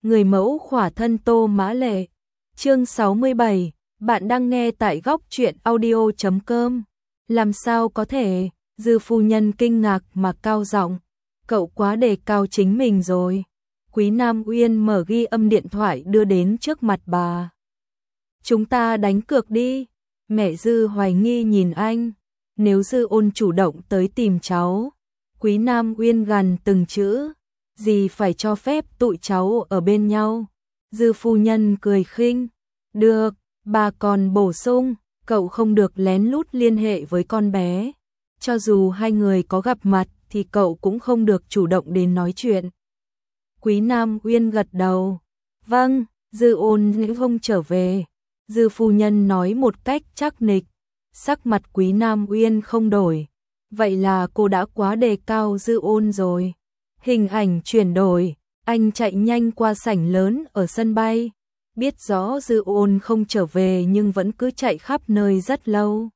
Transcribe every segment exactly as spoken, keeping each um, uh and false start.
Người mẫu khỏa thân Tô Mã Lệ. Chương sáu mươi bảy, bạn đang nghe tại góc truyện audio chấm com. Làm sao có thể? Dư phu nhân kinh ngạc mà cao giọng, cậu quá đề cao chính mình rồi. Quý Nam Uyên mở ghi âm điện thoại đưa đến trước mặt bà. Chúng ta đánh cược đi. Mẹ Dư hoài nghi nhìn anh. Nếu Dư Ôn chủ động tới tìm cháu. Quý Nam Uyên gằn từng chữ. Gì phải cho phép tụi cháu ở bên nhau. Dư phu nhân cười khinh. Được, bà còn bổ sung, cậu không được lén lút liên hệ với con bé. Cho dù hai người có gặp mặt thì cậu cũng không được chủ động đến nói chuyện. Quý Nam Uyên gật đầu. Vâng, Dư Ôn không trở về. Dư phu nhân nói một cách chắc nịch. Sắc mặt Quý Nam Uyên không đổi. Vậy là cô đã quá đề cao Dư Ôn rồi. Hình ảnh chuyển đổi, anh chạy nhanh qua sảnh lớn ở sân bay. Biết rõ Dư Ôn không trở về nhưng vẫn cứ chạy khắp nơi rất lâu.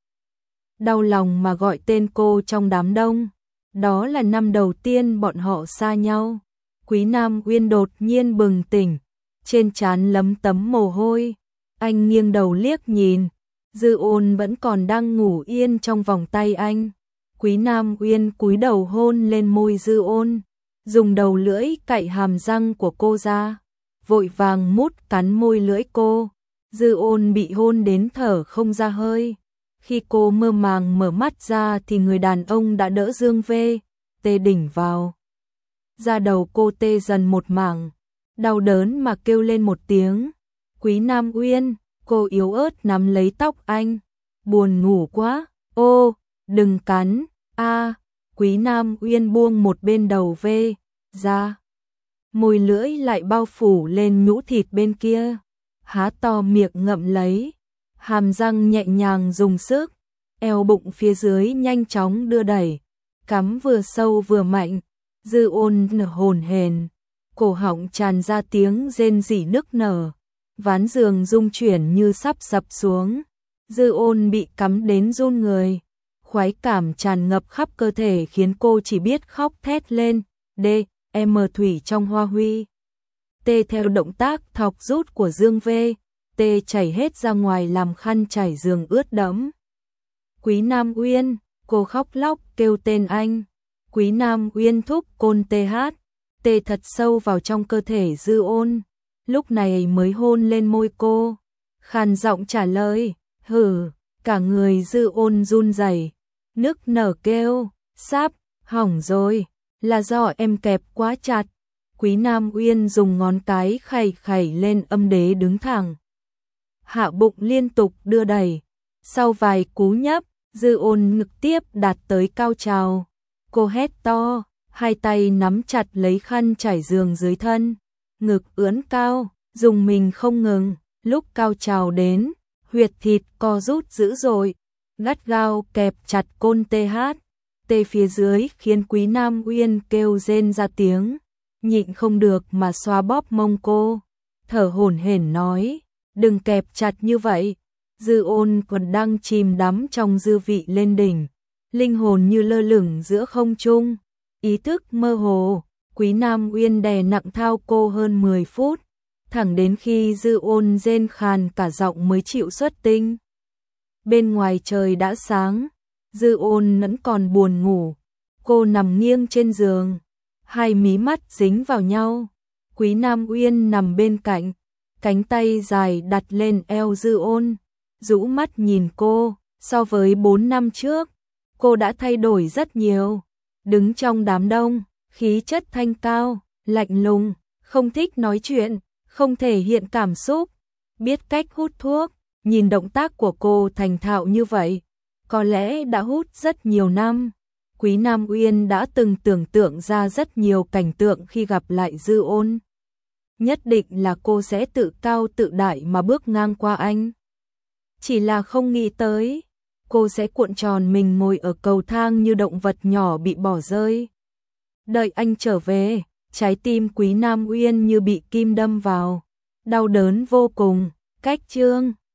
Đau lòng mà gọi tên cô trong đám đông. Đó là năm đầu tiên bọn họ xa nhau. Quý Nam Uyên đột nhiên bừng tỉnh, trên trán lấm tấm mồ hôi. Anh nghiêng đầu liếc nhìn, Dư Ôn vẫn còn đang ngủ yên trong vòng tay anh. Quý Nam Uyên cúi đầu hôn lên môi Dư Ôn, dùng đầu lưỡi cạy hàm răng của cô ra, vội vàng mút cắn môi lưỡi cô. Dư Ôn bị hôn đến thở không ra hơi. Khi cô mơ màng mở mắt ra thì người đàn ông đã đỡ Dương V. Tê đỉnh vào. Da đầu cô tê dần một mảng, đau đớn mà kêu lên một tiếng. Quý Nam Uyên, cô yếu ớt nắm lấy tóc anh. Buồn ngủ quá, ô, đừng cắn, a. Quý Nam Uyên buông một bên đầu V ra. Môi lưỡi lại bao phủ lên nhũ thịt bên kia. Há to miệng ngậm lấy. Hàm răng nhẹ nhàng dùng sức. Eo bụng phía dưới nhanh chóng đưa đẩy. Cắm vừa sâu vừa mạnh. Dư Ôn hồn hển. Cổ họng tràn ra tiếng rên rỉ nức nở. Ván giường rung chuyển như sắp sập xuống. Dư Ôn bị cắm đến run người. Khoái cảm tràn ngập khắp cơ thể khiến cô chỉ biết khóc thét lên. D, M thủy trong hoa huy. T theo động tác thọc rút của Dương V. T chảy hết ra ngoài làm khăn trải giường ướt đẫm. Quý Nam Uyên, cô khóc lóc kêu tên anh. Quý Nam Uyên thúc côn T H. T thật sâu vào trong cơ thể Dư Ôn. Lúc này mới hôn lên môi cô. Khàn giọng trả lời, hừ. Cả người Dư Ôn run rẩy, nức nở kêu, sắp, hỏng rồi, là do em kẹp quá chặt. Quý Nam Uyên dùng ngón cái khẩy khẩy lên âm đế đứng thẳng. Hạ bụng liên tục đưa đẩy. Sau vài cú nhấp, Dư Ôn ngực tiếp đạt tới cao trào. Cô hét to, hai tay nắm chặt lấy khăn trải giường dưới thân. Ngực ưỡn cao, dùng mình không ngừng. Lúc cao trào đến, huyệt thịt co rút dữ dội, gắt gao kẹp chặt côn T H. T phía dưới khiến Quý Nam Uyên kêu rên ra tiếng, nhịn không được mà xoa bóp mông cô, thở hổn hển nói, đừng kẹp chặt như vậy. Dư Ôn còn đang chìm đắm trong dư vị lên đỉnh, linh hồn như lơ lửng giữa không trung, ý thức mơ hồ. Quý Nam Uyên đè nặng thao cô hơn mười phút, thẳng đến khi Dư Ôn rên khàn cả giọng mới chịu xuất tinh. Bên ngoài trời đã sáng, Dư Ôn vẫn còn buồn ngủ. Cô nằm nghiêng trên giường, hai mí mắt dính vào nhau. Quý Nam Uyên nằm bên cạnh, cánh tay dài đặt lên eo Dư Ôn, rũ mắt nhìn cô. So với bốn năm trước, cô đã thay đổi rất nhiều. Đứng trong đám đông, khí chất thanh cao, lạnh lùng, không thích nói chuyện, không thể hiện cảm xúc, biết cách hút thuốc. Nhìn động tác của cô thành thạo như vậy, có lẽ đã hút rất nhiều năm. Quý Nam Uyên đã từng tưởng tượng ra rất nhiều cảnh tượng khi gặp lại Dư Ôn. Nhất định là cô sẽ tự cao tự đại mà bước ngang qua anh. Chỉ là không nghĩ tới, cô sẽ cuộn tròn mình ngồi ở cầu thang như động vật nhỏ bị bỏ rơi. Đợi anh trở về, trái tim Quý Nam Uyên như bị kim đâm vào, đau đớn vô cùng. Cách chương